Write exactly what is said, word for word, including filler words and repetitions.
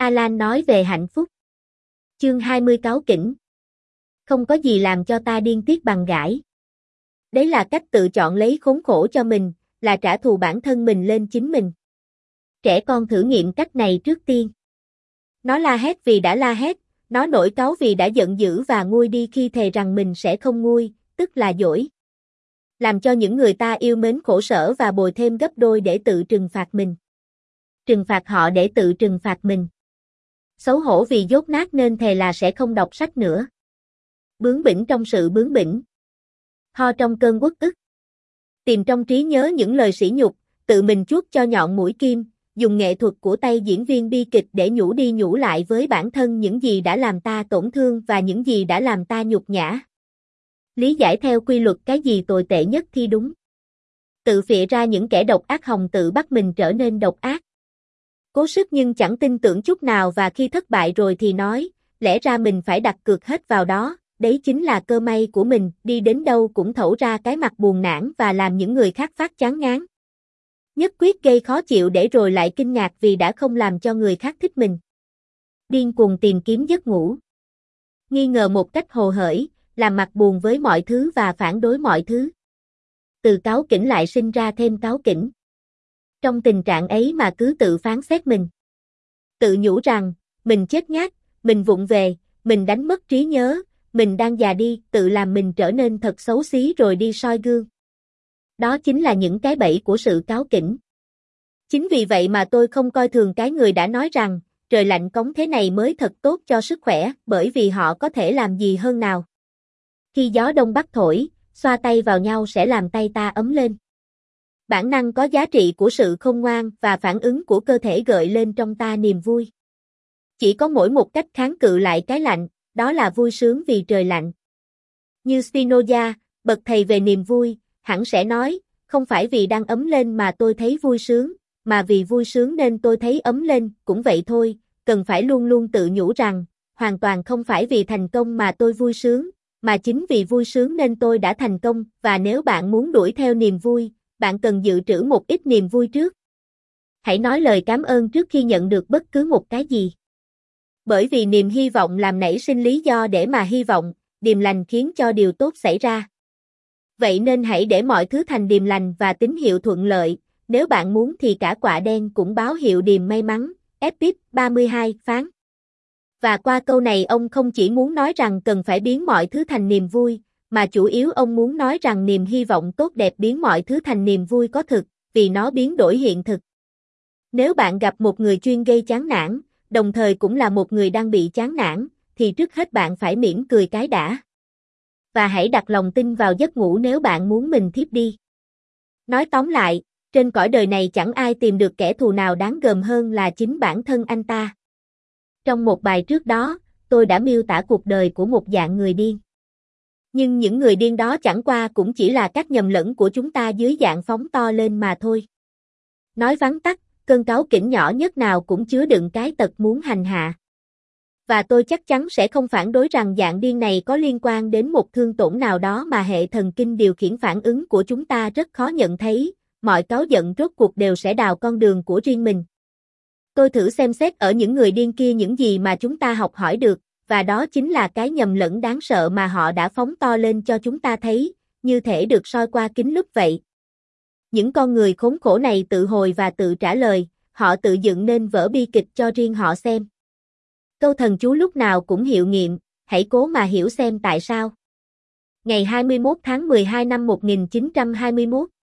Alan nói về hạnh phúc. Chương hai mươi cáu kỉnh. Không có gì làm cho ta điên tiết bằng gãi. Đấy là cách tự chọn lấy khốn khổ cho mình, là trả thù bản thân mình lên chính mình. Trẻ con thử nghiệm cách này trước tiên. Nó la hét vì đã la hét, nó nổi cáu vì đã giận dữ và nguôi đi khi thề rằng mình sẽ không nguôi, tức là dỗi. Làm cho những người ta yêu mến khổ sở và bồi thêm gấp đôi để tự trừng phạt mình. Trừng phạt họ để tự trừng phạt mình. Xấu hổ vì dốt nát nên thề là sẽ không đọc sách nữa. Bướng bỉnh trong sự bướng bỉnh. Ho trong cơn uất ức. Tìm trong trí nhớ những lời sỉ nhục, tự mình chuốt cho nhọn mũi kim, dùng nghệ thuật của tay diễn viên bi kịch để nhủ đi nhủ lại với bản thân những gì đã làm ta tổn thương và những gì đã làm ta nhục nhã. Lý giải theo quy luật cái gì tồi tệ nhất thì đúng. Tự phịa ra những kẻ độc ác hòng tự bắt mình trở nên độc ác. Cố sức nhưng chẳng tin tưởng chút nào và khi thất bại rồi thì nói, lẽ ra mình phải đặt cược hết vào đó, đấy chính là cơ may của mình, đi đến đâu cũng thẩu ra cái mặt buồn nản và làm những người khác phát chán ngán. Nhất quyết gây khó chịu để rồi lại kinh ngạc vì đã không làm cho người khác thích mình. Điên cuồng tìm kiếm giấc ngủ. Nghi ngờ một cách hồ hởi, làm mặt buồn với mọi thứ và phản đối mọi thứ. Từ cáu kỉnh lại sinh ra thêm cáu kỉnh. Trong tình trạng ấy mà cứ tự phán xét mình. Tự nhủ rằng, mình chết ngát, mình vụng về, mình đánh mất trí nhớ, mình đang già đi, tự làm mình trở nên thật xấu xí rồi đi soi gương. Đó chính là những cái bẫy của sự cáu kỉnh. Chính vì vậy mà tôi không coi thường cái người đã nói rằng, trời lạnh cống thế này mới thật tốt cho sức khỏe, bởi vì họ có thể làm gì hơn nào. Khi gió đông bắc thổi, xoa tay vào nhau sẽ làm tay ta ấm lên. Bản năng có giá trị của sự khôn ngoan và phản ứng của cơ thể gợi lên trong ta niềm vui. Chỉ có mỗi một cách kháng cự lại cái lạnh, đó là vui sướng vì trời lạnh. Như Spinoza, bậc thầy về niềm vui, hẳn sẽ nói, không phải vì đang ấm lên mà tôi thấy vui sướng, mà vì vui sướng nên tôi thấy ấm lên, cũng vậy thôi, cần phải luôn luôn tự nhủ rằng, hoàn toàn không phải vì thành công mà tôi vui sướng, mà chính vì vui sướng nên tôi đã thành công, và nếu bạn muốn đuổi theo niềm vui, bạn cần dự trữ một ít niềm vui trước. Hãy nói lời cảm ơn trước khi nhận được bất cứ một cái gì. Bởi vì niềm hy vọng làm nảy sinh lý do để mà hy vọng, điềm lành khiến cho điều tốt xảy ra. Vậy nên hãy để mọi thứ thành điềm lành và tín hiệu thuận lợi, nếu bạn muốn thì cả quả đen cũng báo hiệu điềm may mắn, Epip ba mươi hai phán. Và qua câu này ông không chỉ muốn nói rằng cần phải biến mọi thứ thành niềm vui, mà chủ yếu ông muốn nói rằng niềm hy vọng tốt đẹp biến mọi thứ thành niềm vui có thực, vì nó biến đổi hiện thực. Nếu bạn gặp một người chuyên gây chán nản, đồng thời cũng là một người đang bị chán nản, thì trước hết bạn phải mỉm cười cái đã. Và hãy đặt lòng tin vào giấc ngủ nếu bạn muốn mình thiếp đi. Nói tóm lại, trên cõi đời này chẳng ai tìm được kẻ thù nào đáng gờm hơn là chính bản thân anh ta. Trong một bài trước đó, tôi đã miêu tả cuộc đời của một dạng người điên. Nhưng những người điên đó chẳng qua cũng chỉ là các nhầm lẫn của chúng ta dưới dạng phóng to lên mà thôi. Nói vắn tắt, cơn cáu kỉnh nhỏ nhất nào cũng chứa đựng cái tật muốn hành hạ. Và tôi chắc chắn sẽ không phản đối rằng dạng điên này có liên quan đến một thương tổn nào đó mà hệ thần kinh điều khiển phản ứng của chúng ta rất khó nhận thấy, mọi cáu giận rốt cuộc đều sẽ đào con đường của riêng mình. Tôi thử xem xét ở những người điên kia những gì mà chúng ta học hỏi được, và đó chính là cái nhầm lẫn đáng sợ mà họ đã phóng to lên cho chúng ta thấy, như thể được soi qua kính lúp vậy. Những con người khốn khổ này tự hồi và tự trả lời, họ tự dựng nên vở bi kịch cho riêng họ xem. Câu thần chú lúc nào cũng hiệu nghiệm, hãy cố mà hiểu xem tại sao. Ngày hai mươi mốt tháng mười hai năm một nghìn chín trăm hai mươi mốt